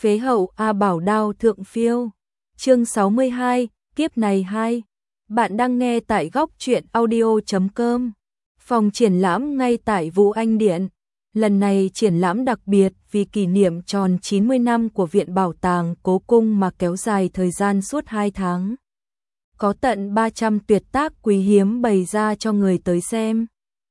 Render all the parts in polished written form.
Phế hậu A Bảo đao thượng phiêu. Chương 62, kiếp này 2. Bạn đang nghe tại góc truyện audio.com. Phòng triển lãm ngay tại Vũ Anh Điện. Lần này triển lãm đặc biệt vì kỷ niệm tròn 90 năm của Viện Bảo tàng Cố Cung mà kéo dài thời gian suốt 2 tháng. Có tận 300 tuyệt tác quý hiếm bày ra cho người tới xem.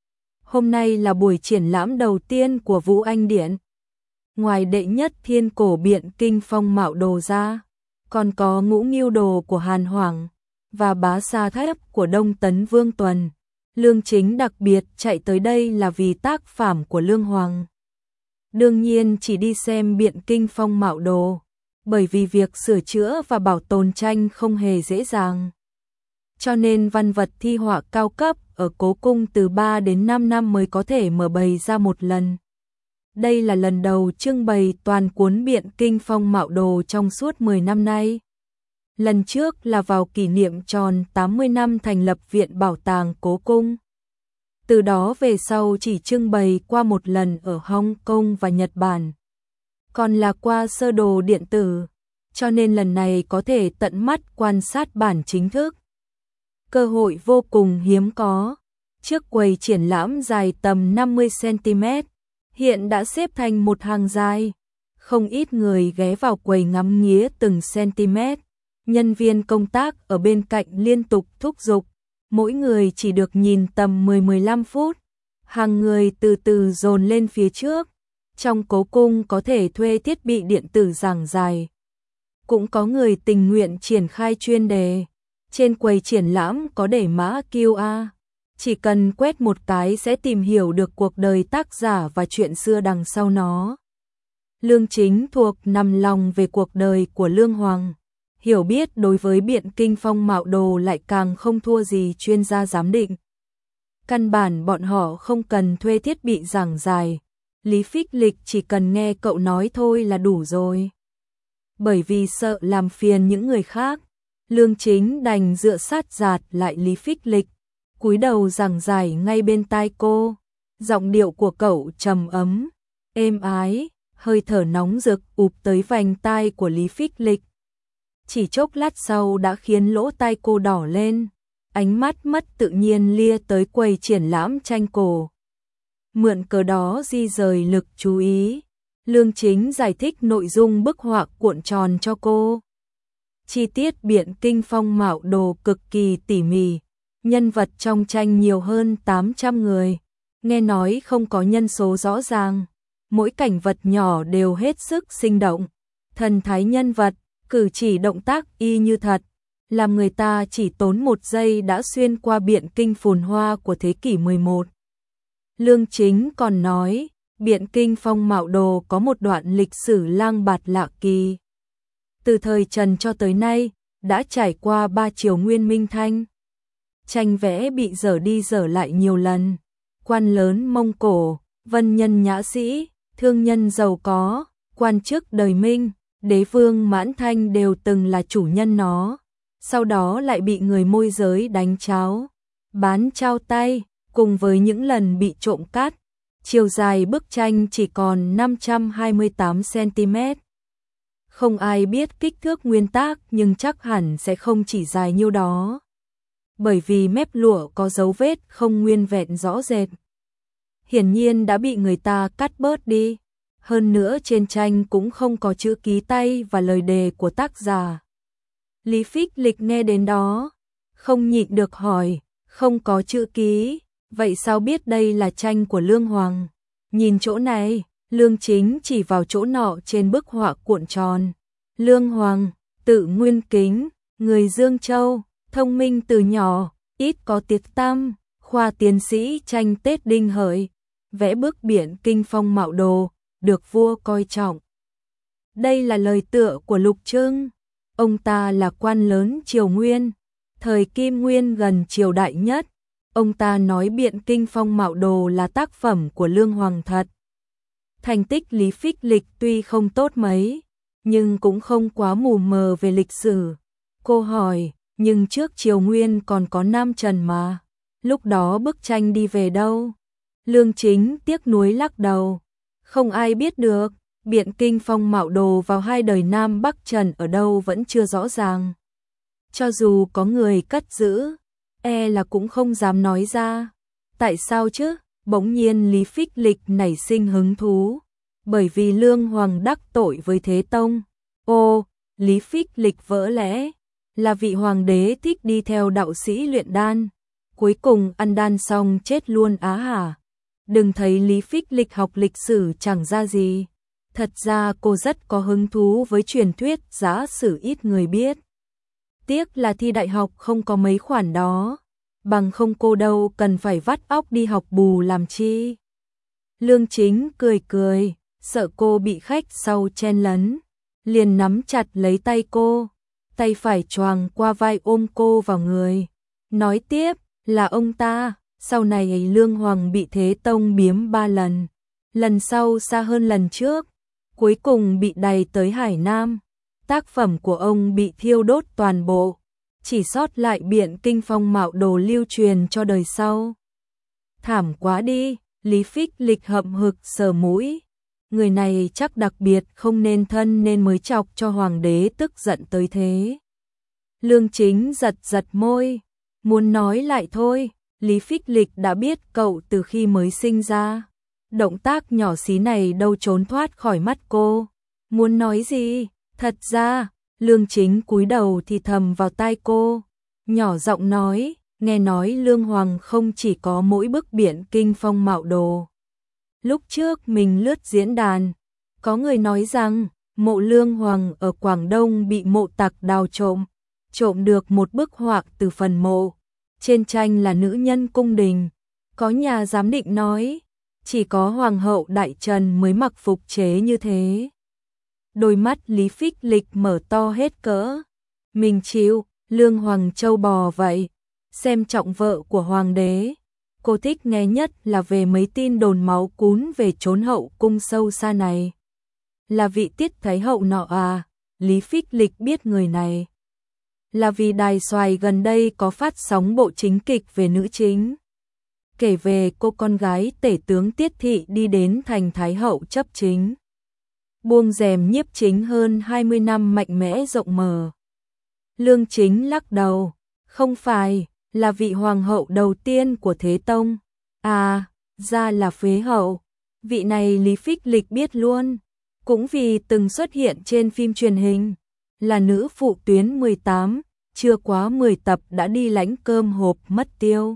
Hôm nay là buổi triển lãm đầu tiên của Vũ Anh Điện. Ngoài đệ nhất thiên cổ biện kinh phong mạo đồ ra, còn có ngũ nghiêu đồ của Hàn Hoảng và bá sa thép của Đông Tấn Vương Tuần. Lương Chính đặc biệt chạy tới đây là vì tác phẩm của Lương Hoàng. Đương nhiên chỉ đi xem biện kinh phong mạo đồ, bởi vì việc sửa chữa và bảo tồn tranh không hề dễ dàng. Cho nên văn vật thi họa cao cấp ở Cố Cung từ 3 đến 5 năm mới có thể mở bày ra một lần. Đây là lần đầu trưng bày toàn cuốn biện kinh phong mạo đồ trong suốt 10 năm nay. Lần trước là vào kỷ niệm tròn 80 năm thành lập Viện Bảo tàng Cố Cung. Từ đó về sau chỉ trưng bày qua một lần ở Hong Kong và Nhật Bản. Còn là qua sơ đồ điện tử, cho nên lần này có thể tận mắt quan sát bản chính thức. Cơ hội vô cùng hiếm có. Trước quầy triển lãm dài tầm 50 cm, hiện đã xếp thành một hàng dài. Không ít người ghé vào quầy ngắm nghía từng cm. Nhân viên công tác ở bên cạnh liên tục thúc giục, mỗi người chỉ được nhìn tầm 10-15 phút. Hàng người từ từ dồn lên phía trước. Trong Cố Cung có thể thuê thiết bị điện tử giảng dài. Cũng có người tình nguyện triển khai chuyên đề. Trên quầy triển lãm có để mã QR. Chỉ cần quét một cái sẽ tìm hiểu được cuộc đời tác giả và chuyện xưa đằng sau nó. Lương Chính thuộc nằm lòng về cuộc đời của Lương Hoàng. Hiểu biết đối với biện kinh phong mạo đồ lại càng không thua gì chuyên gia giám định. Căn bản bọn họ không cần thuê thiết bị giảng dài. Lý Phích Lịch chỉ cần nghe cậu nói thôi là đủ rồi. Bởi vì sợ làm phiền những người khác, Lương Chính đành dựa sát giạt lại Lý Phích Lịch, cúi đầu giảng giải ngay bên tai cô. Giọng điệu của cậu trầm ấm, êm ái, hơi thở nóng rực ụp tới vành tai của Lý Phích Lịch. Chỉ chốc lát sau đã khiến lỗ tai cô đỏ lên, ánh mắt mất tự nhiên lia tới quầy triển lãm tranh cổ. Mượn cớ đó di rời lực chú ý, Lương Chính giải thích nội dung bức họa cuộn tròn cho cô. Chi tiết biện kinh phong mạo đồ cực kỳ tỉ mỉ, nhân vật trong tranh nhiều hơn 800 người, nghe nói không có nhân số rõ ràng, mỗi cảnh vật nhỏ đều hết sức sinh động, thần thái nhân vật, cử chỉ động tác y như thật, làm người ta chỉ tốn 1 giây đã xuyên qua biện kinh phồn hoa của thế kỷ 11. Lương Chính còn nói, biện kinh phong mạo đồ có một đoạn lịch sử lang bạt lạ kỳ. Từ thời Trần cho tới nay, đã trải qua 3 triều Nguyên Minh Thanh. Tranh vẽ bị dở đi dở lại nhiều lần. Quan lớn Mông Cổ, vân nhân nhã sĩ, thương nhân giàu có, quan chức đời Minh, đế vương Mãn Thanh đều từng là chủ nhân nó. Sau đó lại bị người môi giới đánh cháo, bán trao tay, cùng với những lần bị trộm cắt. Chiều dài bức tranh chỉ còn 528 cm. Không ai biết kích thước nguyên tác nhưng chắc hẳn sẽ không chỉ dài nhiêu đó. Bởi vì mép lụa có dấu vết không nguyên vẹn rõ rệt. Hiển nhiên đã bị người ta cắt bớt đi. Hơn nữa trên tranh cũng không có chữ ký tay và lời đề của tác giả. Lý Phích Lịch nghe đến đó, không nhịn được hỏi, không có chữ ký, vậy sao biết đây là tranh của Lương Hoàng? Nhìn chỗ này, Lương Chính chỉ vào chỗ nọ trên bức họa cuộn tròn. Lương Hoàng, tự Nguyên Kính, người Dương Châu, thông minh từ nhỏ, ít có tiếng tăm, khoa tiến sĩ tranh Tết Đinh Hợi, vẽ bức biện kinh phong mạo đồ, được vua coi trọng. Đây là lời tựa của Lục Trưng. Ông ta là quan lớn triều Nguyên, thời Kim Nguyên gần triều đại nhất. Ông ta nói biện kinh phong mạo đồ là tác phẩm của Lương Hoàng thật. Thành tích Lý Phích Lịch tuy không tốt mấy, nhưng cũng không quá mù mờ về lịch sử. Cô hỏi, nhưng trước triều Nguyên còn có Nam Trần mà, lúc đó bức tranh đi về đâu? Lương Chính tiếc nuối lắc đầu, không ai biết được, Biện Kinh Phong Mạo Đồ vào hai đời Nam Bắc Trần ở đâu vẫn chưa rõ ràng. Cho dù có người cất giữ, là cũng không dám nói ra. Tại sao chứ? Bỗng nhiên Lý Phích Lịch nảy sinh hứng thú. Bởi vì Lương Hoàng đắc tội với Thế Tông. Ô, Lý Phích Lịch vỡ lẽ. Là vị hoàng đế thích đi theo đạo sĩ luyện đan. Cuối cùng ăn đan xong chết luôn á hả? Đừng thấy Lý Phích Lịch học lịch sử chẳng ra gì. Thật ra cô rất có hứng thú với truyền thuyết giả sử ít người biết. Tiếc là thi đại học không có mấy khoản đó. Bằng không cô đâu cần phải vắt óc đi học bù làm chi. Lương Chính cười cười, sợ cô bị khách sau chen lấn. Liền nắm chặt lấy tay cô, tay phải choàng qua vai ôm cô vào người. Nói tiếp là ông ta, sau này Lương Hoàng bị Thế Tông biếm 3 lần. Lần sau xa hơn lần trước. Cuối cùng bị đày tới Hải Nam. Tác phẩm của ông bị thiêu đốt toàn bộ. Chỉ sót lại Biện Kinh Phong Mạo Đồ lưu truyền cho đời sau. Thảm quá đi, Lý Phích Lịch hậm hực sờ mũi. Người này chắc đặc biệt không nên thân nên mới chọc cho hoàng đế tức giận tới thế. Lương Chính giật giật môi, muốn nói lại thôi, Lý Phích Lịch đã biết cậu từ khi mới sinh ra. Động tác nhỏ xí này đâu trốn thoát khỏi mắt cô. Muốn nói gì? Thật ra, Lương Chính cúi đầu thì thầm vào tai cô, nhỏ giọng nói, nghe nói Lương Hoàng không chỉ có mỗi bức Biện Kinh Phong Mạo Đồ. Lúc trước mình lướt diễn đàn, có người nói rằng mộ Lương Hoàng ở Quảng Đông bị mộ tặc đào trộm được một bức họa từ phần mộ. Trên tranh là nữ nhân cung đình. Có nhà giám định nói, chỉ có Hoàng hậu Đại Trần mới mặc phục chế như thế. Đôi mắt Lý Phích Lịch mở to hết cỡ. Mình chịu, Lương Hoàng châu bò vậy. Xem trọng vợ của hoàng đế. Cô thích nghe nhất là về mấy tin đồn máu cún về trốn hậu cung sâu xa này. Là vị Tiết Thái hậu nọ à? Lý Phích Lịch biết người này. Là vì Đài Xoài gần đây có phát sóng bộ chính kịch về nữ chính. Kể về cô con gái tể tướng Tiết Thị đi đến thành Thái hậu chấp chính. Buông rèm nhiếp chính hơn 20 năm mạnh mẽ rộng mở. Lương Chính lắc đầu, không phải, là vị hoàng hậu đầu tiên của Thế Tông. À, ra là Phế hậu. Vị này Lý Phích Lịch biết luôn, cũng vì từng xuất hiện trên phim truyền hình, là nữ phụ tuyến 18, chưa quá 10 tập đã đi lãnh cơm hộp mất tiêu.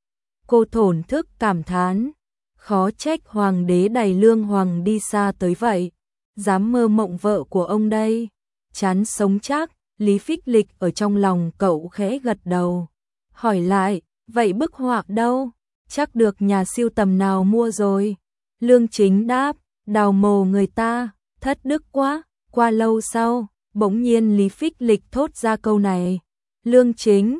Cô thổn thức cảm thán, khó trách hoàng đế đày Lương Hoàng đi xa tới vậy, dám mơ mộng vợ của ông đây, chán sống chắc. Lý Phích Lịch ở trong lòng cậu khẽ gật đầu, hỏi lại, vậy bức họa đâu? Chắc được nhà sưu tầm nào mua rồi. Lương Chính đáp, đào mồ người ta, thất đức quá. Qua lâu sau, bỗng nhiên Lý Phích Lịch thốt ra câu này. Lương Chính,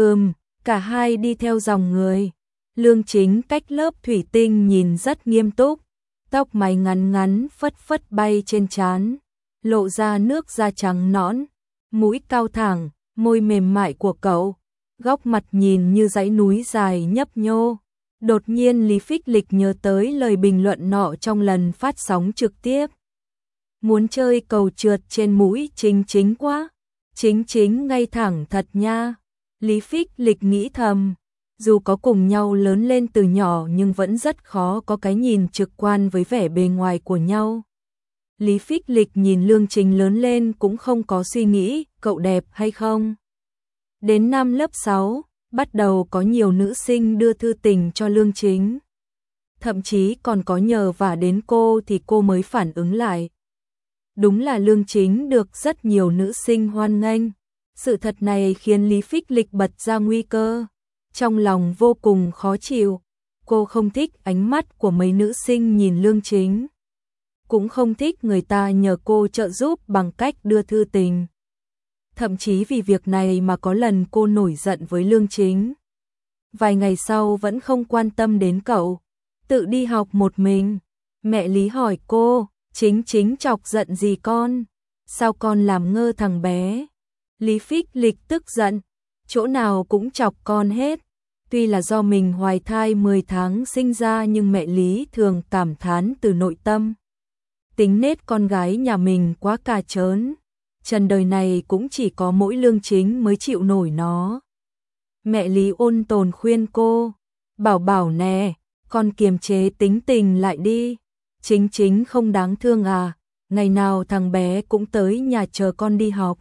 cả hai đi theo dòng người. Lương Chính cách lớp thủy tinh nhìn rất nghiêm túc, tóc mái ngắn ngắn phất phất bay trên trán, lộ ra nước da trắng nõn, mũi cao thẳng, môi mềm mại của cậu, góc mặt nhìn như dãy núi dài nhấp nhô. Đột nhiên Lý Phích Lịch nhớ tới lời bình luận nọ trong lần phát sóng trực tiếp. Muốn chơi cầu trượt trên mũi Chính Chính quá. Chính ngay thẳng thật nha. Lý Phích Lịch nghĩ thầm, dù có cùng nhau lớn lên từ nhỏ nhưng vẫn rất khó có cái nhìn trực quan với vẻ bề ngoài của nhau. Lý Phích Lịch nhìn Lương Chính lớn lên cũng không có suy nghĩ cậu đẹp hay không. Đến năm lớp 6, bắt đầu có nhiều nữ sinh đưa thư tình cho Lương Chính. Thậm chí còn có nhờ vả đến cô thì cô mới phản ứng lại. Đúng là Lương Chính được rất nhiều nữ sinh hoan nghênh. Sự thật này khiến Lý Phích Lịch bật ra nguy cơ. Trong lòng vô cùng khó chịu. Cô không thích ánh mắt của mấy nữ sinh nhìn Lương Chính. Cũng không thích người ta nhờ cô trợ giúp bằng cách đưa thư tình. Thậm chí vì việc này mà có lần cô nổi giận với Lương Chính. Vài ngày sau vẫn không quan tâm đến cậu, tự đi học một mình. Mẹ Lý hỏi cô, Chính chọc giận gì con? Sao con làm ngơ thằng bé? Lý Phích Lịch tức giận, chỗ nào cũng chọc con hết. Tuy là do mình hoài thai 10 tháng sinh ra nhưng mẹ Lý thường cảm thán từ nội tâm. tính nết con gái nhà mình quá cà chớn, trần đời này cũng chỉ có mỗi Lương Chính mới chịu nổi nó. Mẹ Lý ôn tồn khuyên cô, bảo bảo nè, con kiềm chế tính tình lại đi, Chính Chính không đáng thương à, ngày nào thằng bé cũng tới nhà chờ con đi học.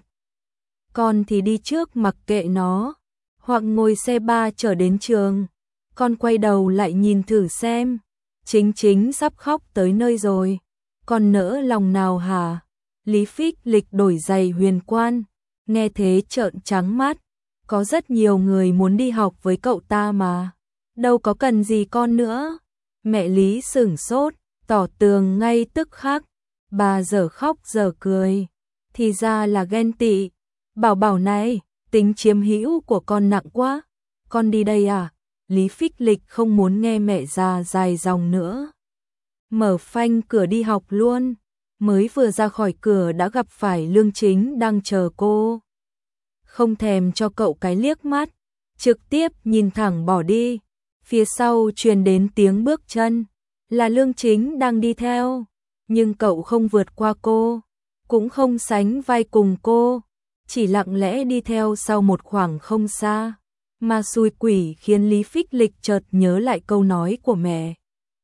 Con thì đi trước mặc kệ nó, hoặc ngồi xe ba chở đến trường, con quay đầu lại nhìn thử xem, Chính Chính sắp khóc tới nơi rồi, con nỡ lòng nào hả? Lý Phích Lịch đổi giày huyền quan, nghe thế trợn trắng mắt, có rất nhiều người muốn đi học với cậu ta mà, đâu có cần gì con nữa. Mẹ Lý sửng sốt, tỏ tường ngay tức khắc, bà dở khóc dở cười, thì ra là ghen tị. Bảo bảo này, tính chiếm hữu của con nặng quá, con đi đây à? Lý Phích Lịch không muốn nghe mẹ già dài dòng nữa. Mở phanh cửa đi học luôn, mới vừa ra khỏi cửa đã gặp phải Lương Chính đang chờ cô. Không thèm cho cậu cái liếc mắt, trực tiếp nhìn thẳng bỏ đi. Phía sau truyền đến tiếng bước chân, là Lương Chính đang đi theo, nhưng cậu không vượt qua cô, cũng không sánh vai cùng cô, chỉ lặng lẽ đi theo sau một khoảng không xa. Mà xui quỷ khiến Lý Phích Lịch chợt nhớ lại câu nói của mẹ.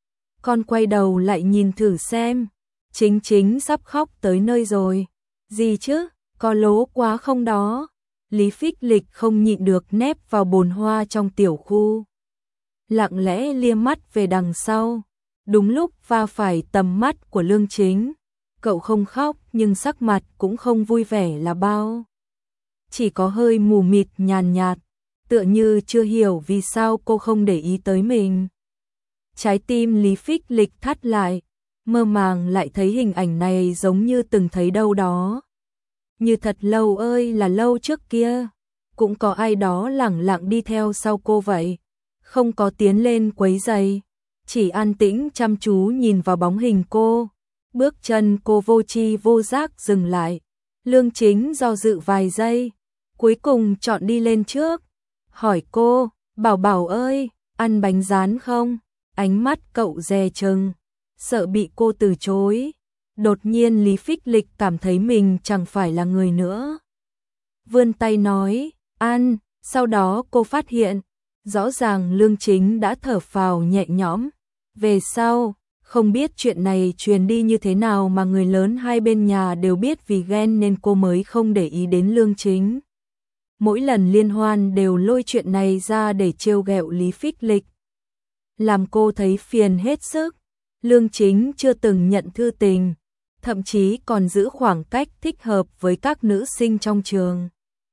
Con quay đầu lại nhìn thử xem, Chính Chính sắp khóc tới nơi rồi. Gì chứ, có lố quá không đó? Lý Phích Lịch không nhịn được nép vào bồn hoa trong tiểu khu, lặng lẽ liếc mắt về đằng sau, đúng lúc va phải tầm mắt của Lương Chính. Cậu không khóc nhưng sắc mặt cũng không vui vẻ là bao, chỉ có hơi mù mịt nhàn nhạt, tựa như chưa hiểu vì sao cô không để ý tới mình. Trái tim Lý Phích Lịch thắt lại, mơ màng lại thấy hình ảnh này giống như từng thấy đâu đó. Như thật lâu ơi là lâu trước kia, cũng có ai đó lẳng lặng đi theo sau cô vậy, không có tiến lên quấy rầy, chỉ an tĩnh chăm chú nhìn vào bóng hình cô. Bước chân cô vô tri vô giác dừng lại, Lương Chính do dự vài giây, cuối cùng chọn đi lên trước, hỏi cô, bảo bảo ơi, ăn bánh rán không? Ánh mắt cậu dè chừng, sợ bị cô từ chối. Đột nhiên Lý Phích Lịch cảm thấy mình chẳng phải là người nữa. Vươn tay nói, ăn, sau đó cô phát hiện, rõ ràng Lương Chính đã thở phào nhẹ nhõm. Về sau, không biết chuyện này truyền đi như thế nào mà người lớn hai bên nhà đều biết, vì ghen nên cô mới không để ý đến Lương Chính. Mỗi lần liên hoan đều lôi chuyện này ra để trêu ghẹo Lý Phích Lịch, làm cô thấy phiền hết sức. Lương Chính chưa từng nhận thư tình, thậm chí còn giữ khoảng cách thích hợp với các nữ sinh trong trường.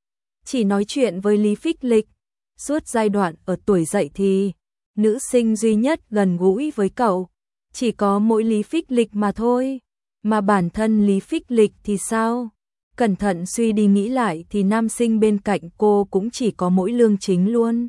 Chỉ nói chuyện với Lý Phích Lịch, suốt giai đoạn ở tuổi dậy thì, nữ sinh duy nhất gần gũi với cậu chỉ có mỗi Lý Phích Lịch mà thôi. Mà bản thân Lý Phích Lịch thì sao? Cẩn thận suy đi nghĩ lại thì nam sinh bên cạnh cô cũng chỉ có mỗi Lương Chính luôn.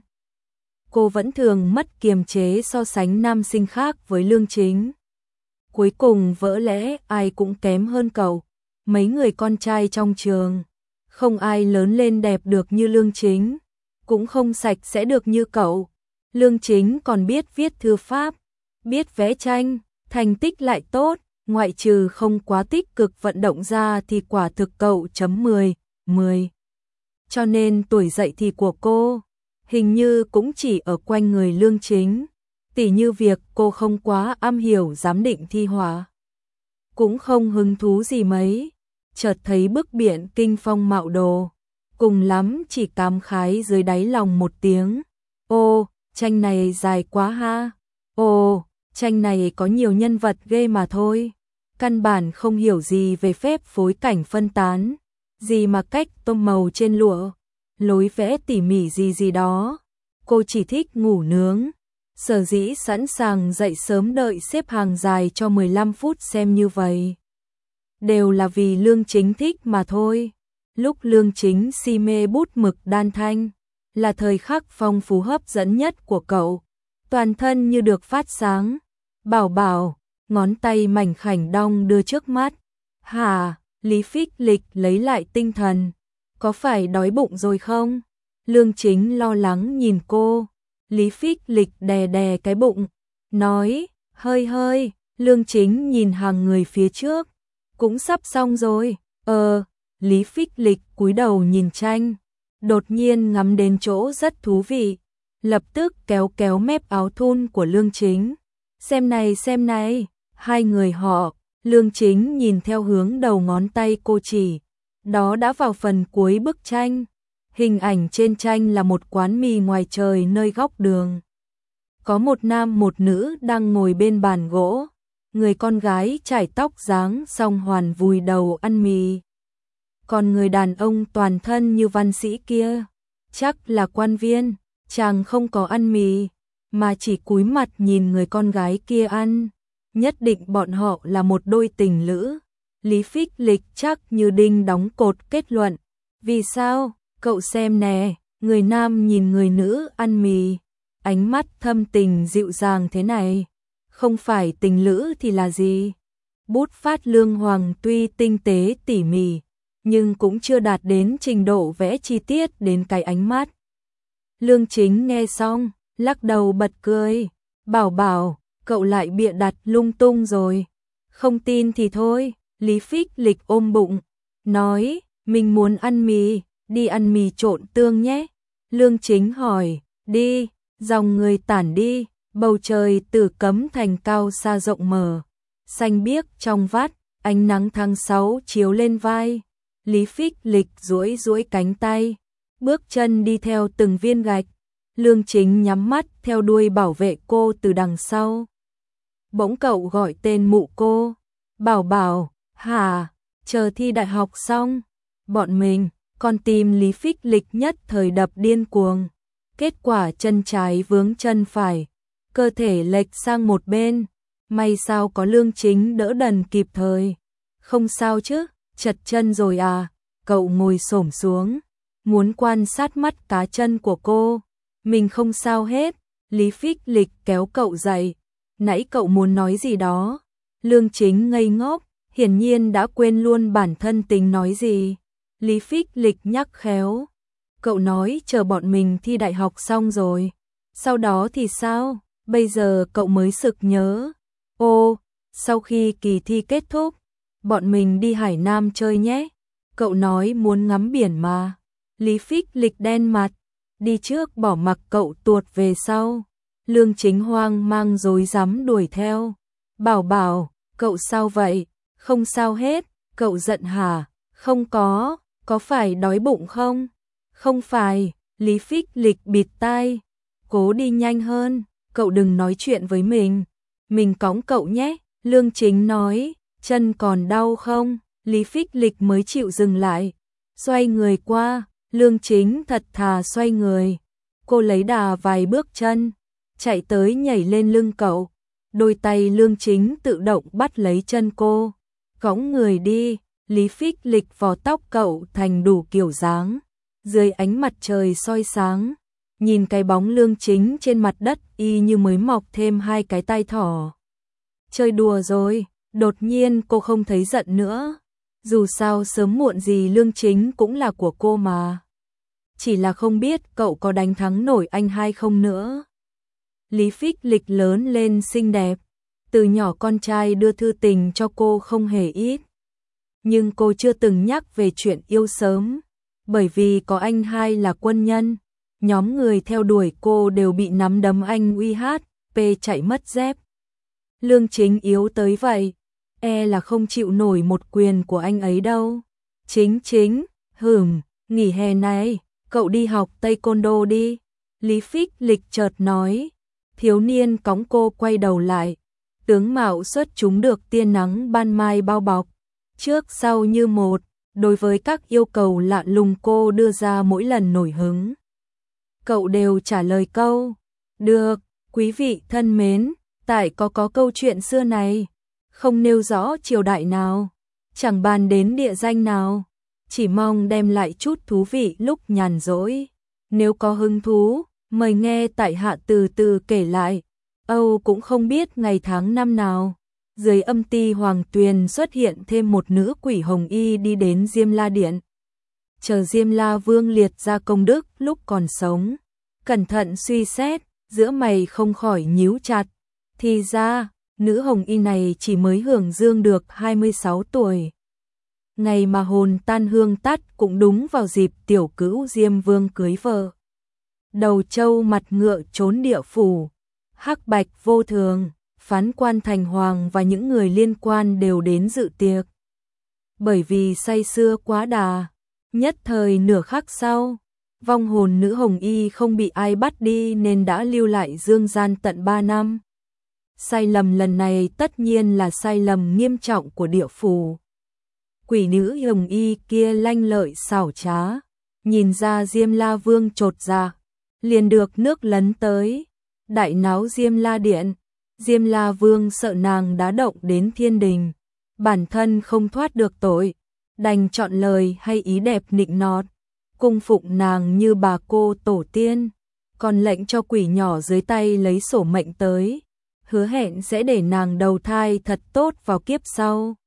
Cô vẫn thường mất kiềm chế so sánh nam sinh khác với Lương Chính. Cuối cùng vỡ lẽ ai cũng kém hơn cậu. Mấy người con trai trong trường, không ai lớn lên đẹp được như Lương Chính, cũng không sạch sẽ được như cậu. Lương Chính còn biết viết thư pháp, biết vẽ tranh, thành tích lại tốt, ngoại trừ không quá tích cực vận động ra thì quả thực cậu chấm 10. Cho nên tuổi dậy thì của cô hình như cũng chỉ ở quanh người Lương Chính. Tỉ như việc cô không quá am hiểu giám định thi họa, cũng không hứng thú gì mấy, chợt thấy bức biển kinh phong mạo đồ, cùng lắm chỉ cảm khái dưới đáy lòng một tiếng, ô, tranh này dài quá ha, ô, tranh này có nhiều nhân vật ghê mà thôi, căn bản không hiểu gì về phép phối cảnh phân tán, gì mà cách tông màu trên lụa, lối vẽ tỉ mỉ gì đó, cô chỉ thích ngủ nướng. Sở dĩ sẵn sàng dậy sớm đợi xếp hàng dài cho 15 phút xem như vậy, đều là vì Lương Chính thích mà thôi. Lúc Lương Chính si mê bút mực đan thanh, là thời khắc phong phú hấp dẫn nhất của cậu, toàn thân như được phát sáng. Bảo bảo, ngón tay mảnh khảnh đong đưa trước mắt. Hả? Lý Phích Lịch lấy lại tinh thần, có phải đói bụng rồi không? Lương Chính lo lắng nhìn cô. Lý Phích Lịch đè đè cái bụng, nói, hơi, Lương Chính nhìn hàng người phía trước, cũng sắp xong rồi. Lý Phích Lịch cúi đầu nhìn tranh, đột nhiên ngắm đến chỗ rất thú vị, lập tức kéo kéo mép áo thun của Lương Chính. Xem này, hai người họ, Lương Chính nhìn theo hướng đầu ngón tay cô chỉ, đó đã vào phần cuối bức tranh. Hình ảnh trên tranh là một quán mì ngoài trời nơi góc đường. Có một nam một nữ đang ngồi bên bàn gỗ, người con gái chải tóc dáng song hoàn vùi đầu ăn mì. Còn người đàn ông toàn thân như văn sĩ kia, chắc là quan viên, chàng không có ăn mì, mà chỉ cúi mặt nhìn người con gái kia ăn. Nhất định bọn họ là một đôi tình lữ. Lý Phích Lịch chắc như đinh đóng cột kết luận. Vì sao? Cậu xem nè, người nam nhìn người nữ ăn mì, ánh mắt thâm tình dịu dàng thế này, không phải tình lữ thì là gì? Bút phát Lương Hoàng tuy tinh tế tỉ mỉ, nhưng cũng chưa đạt đến trình độ vẽ chi tiết đến cái ánh mắt. Lương Chính nghe xong, lắc đầu bật cười. Bảo, cậu lại bịa đặt lung tung rồi. Không tin thì thôi. Lý Phích Lịch ôm bụng, nói, mình muốn ăn mì, đi ăn mì trộn tương nhé. Lương Chính hỏi, đi, dòng người tản đi, bầu trời từ cấm thành cao xa rộng mở, xanh biếc trong vắt, ánh nắng tháng 6 chiếu lên vai. Lý Phích Lịch duỗi cánh tay, bước chân đi theo từng viên gạch. Lương Chính nhắm mắt theo đuôi bảo vệ cô từ đằng sau. Bỗng cậu gọi tên mụ cô, Bảo, hả, chờ thi đại học xong, bọn mình, con tim Lý Phích Lịch nhất thời đập điên cuồng. Kết quả chân trái vướng chân phải, cơ thể lệch sang một bên, may sao có Lương Chính đỡ đần kịp thời. Không sao chứ, chật chân rồi à? Cậu ngồi xổm xuống, muốn quan sát mắt cá chân của cô. Mình không sao hết. Lý Phích Lịch kéo cậu dậy. Nãy cậu muốn nói gì đó? Lương Chính ngây ngốc, hiển nhiên đã quên luôn bản thân tính nói gì. Lý Phích Lịch nhắc khéo. Cậu nói chờ bọn mình thi đại học xong rồi. Sau đó thì sao? Bây giờ cậu mới sực nhớ. Sau khi kỳ thi kết thúc, bọn mình đi Hải Nam chơi nhé. Cậu nói muốn ngắm biển mà. Lý Phích Lịch đen mặt, đi trước bỏ mặc cậu tuột về sau. Lương Chính hoang mang rối rắm đuổi theo. Bảo, cậu sao vậy? Không sao hết, cậu giận hả? Không có phải đói bụng không? Không phải. Lý Phích Lịch bịt tai, cố đi nhanh hơn, cậu đừng nói chuyện với mình cõng cậu nhé. Lương Chính nói, chân còn đau không? Lý Phích Lịch mới chịu dừng lại, xoay người qua. Lương Chính thật thà xoay người, cô lấy đà vài bước chân, chạy tới nhảy lên lưng cậu. Đôi tay Lương Chính tự động bắt lấy chân cô, cõng người đi. Lý Phích Lịch vò tóc cậu thành đủ kiểu dáng, dưới ánh mặt trời soi sáng, nhìn cái bóng Lương Chính trên mặt đất y như mới mọc thêm hai cái tai thỏ. Chơi đùa rồi. Đột nhiên cô không thấy giận nữa. Dù sao sớm muộn gì Lương Chính cũng là của cô mà. Chỉ là không biết cậu có đánh thắng nổi anh hay không nữa. Lý Phích Lịch lớn lên xinh đẹp, từ nhỏ con trai đưa thư tình cho cô không hề ít. Nhưng cô chưa từng nhắc về chuyện yêu sớm, bởi vì có anh hai là quân nhân, nhóm người theo đuổi cô đều bị nắm đấm anh UHP chạy mất dép. Lương Chính yếu tới vậy, là không chịu nổi một quyền của anh ấy đâu. Chính, nghỉ hè này, cậu đi học taekwondo đi. Lý Phích Lịch chợt nói. Thiếu niên cõng cô quay đầu lại, tướng mạo xuất chúng được tia nắng ban mai bao bọc, trước sau như một, đối với các yêu cầu lạ lùng cô đưa ra mỗi lần nổi hứng. Cậu đều trả lời câu, được, quý vị thân mến, tại có câu chuyện xưa này, không nêu rõ triều đại nào, chẳng bàn đến địa danh nào, chỉ mong đem lại chút thú vị lúc nhàn rỗi. Nếu có hứng thú, mời nghe tại hạ từ từ kể lại. Âu cũng không biết ngày tháng năm nào, dưới âm ti hoàng tuyền xuất hiện thêm một nữ quỷ hồng y đi đến Diêm La Điện. Chờ Diêm La Vương liệt ra công đức lúc còn sống. Cẩn thận suy xét, giữa mày không khỏi nhíu chặt. Thì ra, Nữ hồng y này chỉ mới hưởng dương được 26 tuổi. Ngày mà hồn tan hương tắt cũng đúng vào dịp tiểu cữu Diêm Vương cưới vợ. Đầu trâu mặt ngựa trốn địa phủ, hắc bạch vô thường, phán quan thành hoàng và những người liên quan đều đến dự tiệc. Bởi vì say sưa quá đà, nhất thời nửa khắc sau, vong hồn nữ hồng y không bị ai bắt đi nên đã lưu lại dương gian tận 3 năm. Sai lầm lần này tất nhiên là sai lầm nghiêm trọng của địa phủ. Quỷ nữ hồng y kia lanh lợi xảo trá, nhìn ra Diêm La Vương chột dạ, liền được nước lấn tới, đại náo Diêm La Điện. Diêm La Vương sợ nàng đã động đến thiên đình, bản thân không thoát được tội, đành chọn lời hay ý đẹp nịnh nọt, cung phụng nàng như bà cô tổ tiên, còn lệnh cho quỷ nhỏ dưới tay lấy sổ mệnh tới, hứa hẹn sẽ để nàng đầu thai thật tốt vào kiếp sau.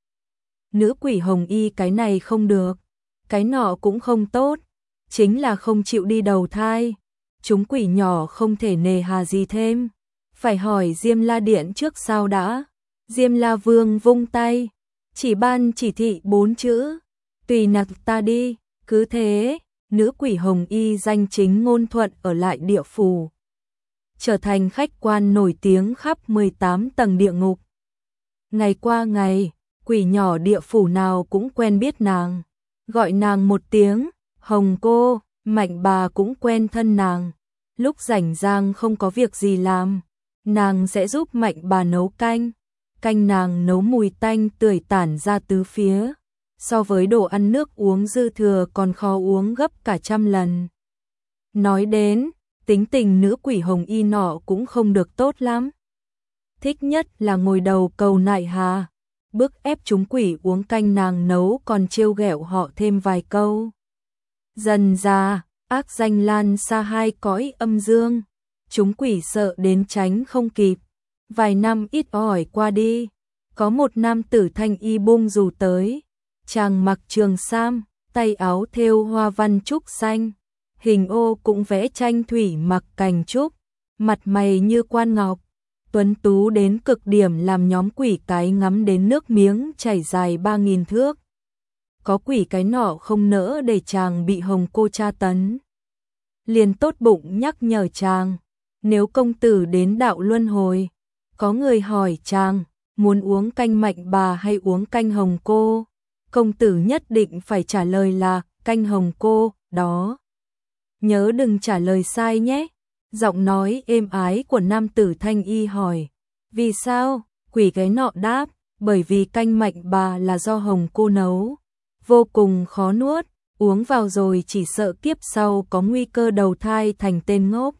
Nữ quỷ hồng y cái này không được, cái nọ cũng không tốt, chính là không chịu đi đầu thai. Chúng quỷ nhỏ không thể nề hà gì thêm, phải hỏi Diêm La Điện trước sau đã. Diêm La Vương vung tay, chỉ ban chỉ thị 4 chữ, tùy nặc ta đi. Cứ thế, nữ quỷ hồng y danh chính ngôn thuận ở lại địa phủ, trở thành khách quan nổi tiếng khắp 18 tầng địa ngục. Ngày qua ngày, quỷ nhỏ địa phủ nào cũng quen biết nàng, gọi nàng một tiếng Hồng cô. Mạnh bà cũng quen thân nàng, lúc rảnh rang không có việc gì làm, nàng sẽ giúp Mạnh bà nấu canh. Canh nàng nấu mùi tanh tưởi tản ra tứ phía, so với đồ ăn nước uống dư thừa còn khó uống gấp cả trăm lần. Nói đến, tính tình nữ quỷ hồng y nọ cũng không được tốt lắm. Thích nhất là ngồi đầu cầu nại hà, bức ép chúng quỷ uống canh nàng nấu còn trêu ghẹo họ thêm vài câu. Dần ra, ác danh lan xa hai cõi âm dương, chúng quỷ sợ đến tránh không kịp. Vài năm ít ỏi qua đi, có một nam tử thanh y bung dù tới, chàng mặc trường sam, tay áo thêu hoa văn trúc xanh, hình ô cũng vẽ tranh thủy mặc cành trúc, mặt mày như quan ngọc, tuấn tú đến cực điểm làm nhóm quỷ cái ngắm đến nước miếng chảy dài 3000 thước. Có quỷ cái nọ không nỡ để chàng bị hồng cô tra tấn, liền tốt bụng nhắc nhở chàng, nếu công tử đến đạo luân hồi, có người hỏi chàng muốn uống canh Mạnh bà hay uống canh hồng cô, công tử nhất định phải trả lời là canh hồng cô đó. Nhớ đừng trả lời sai nhé. Giọng nói êm ái của nam tử thanh y hỏi, vì sao? Quỷ cái nọ đáp, bởi vì canh Mạnh bà là do hồng cô nấu, vô cùng khó nuốt, uống vào rồi chỉ sợ kiếp sau có nguy cơ đầu thai thành tên ngốc,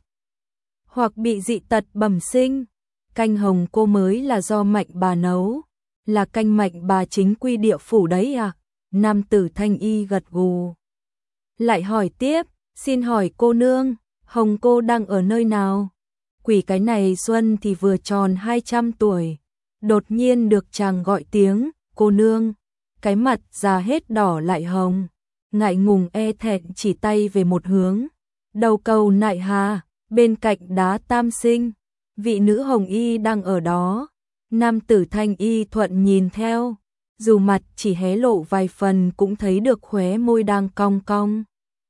hoặc bị dị tật bẩm sinh. Canh hồng cô mới là do Mạnh bà nấu, là canh Mạnh bà chính quy địa phủ đấy à? Nam tử thanh y gật gù. Lại hỏi tiếp, xin hỏi cô nương, hồng cô đang ở nơi nào? Quỷ cái này xuân thì vừa tròn 200 tuổi, đột nhiên được chàng gọi tiếng cô nương, cái mặt già hết đỏ lại hồng, ngại ngùng e thẹn chỉ tay về một hướng, đầu cầu nại hà, bên cạnh đá Tam Sinh. Vị nữ hồng y đang ở đó. Nam tử thanh y thuận nhìn theo, dù mặt chỉ hé lộ vài phần cũng thấy được khóe môi đang cong cong.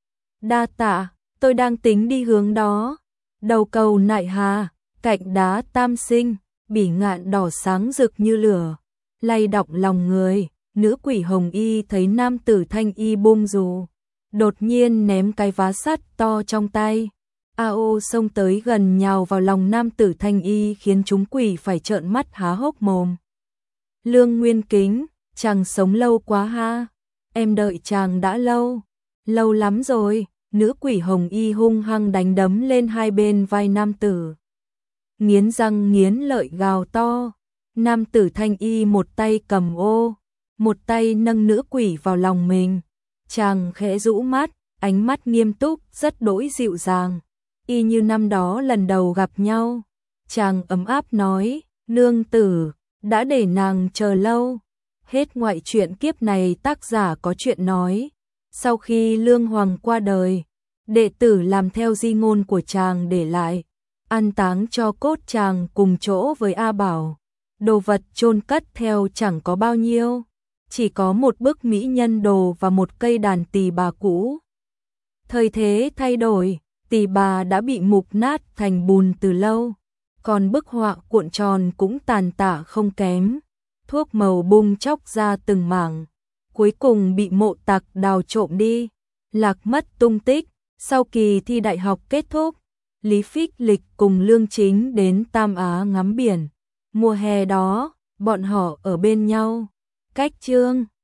Đa tạ, tôi đang tính đi hướng đó. Đầu cầu nại hà, cạnh đá Tam Sinh, bỉ ngạn đỏ sáng rực như lửa, lay động lòng người. Nữ quỷ hồng y thấy nam tử thanh y bung dù, đột nhiên ném cái vá sắt to trong tay. A.O. xông tới gần nhào vào lòng nam tử thanh y khiến chúng quỷ phải trợn mắt há hốc mồm. Lương Nguyên Kính, chàng sống lâu quá ha, em đợi chàng đã lâu, lâu lắm rồi. Nữ quỷ hồng y hung hăng đánh đấm lên hai bên vai nam tử, nghiến răng nghiến lợi gào to. Nam tử thanh y một tay cầm ô, một tay nâng nữ quỷ vào lòng mình, chàng khẽ rũ mắt, ánh mắt nghiêm túc rất đỗi dịu dàng, y như năm đó lần đầu gặp nhau. Chàng ấm áp nói, nương tử, đã để nàng chờ lâu. Hết ngoại truyện kiếp này tác giả có chuyện nói, sau khi Lương Hoàng qua đời, đệ tử làm theo di ngôn của chàng để lại, an táng cho cốt chàng cùng chỗ với A Bảo. đồ vật chôn cất theo chẳng có bao nhiêu, chỉ có một bức mỹ nhân đồ và một cây đàn tỳ bà cũ. Thời thế thay đổi, tỳ bà đã bị mục nát thành bùn từ lâu, còn bức họa cuộn tròn cũng tàn tạ không kém, thuốc màu bung chóc ra từng mảng, cuối cùng bị mộ tặc đào trộm đi, lạc mất tung tích. Sau kỳ thi đại học kết thúc, Lý Phích Lịch cùng Lương Chính đến Tam Á ngắm biển. Mùa hè đó, bọn họ ở bên nhau. Cách chương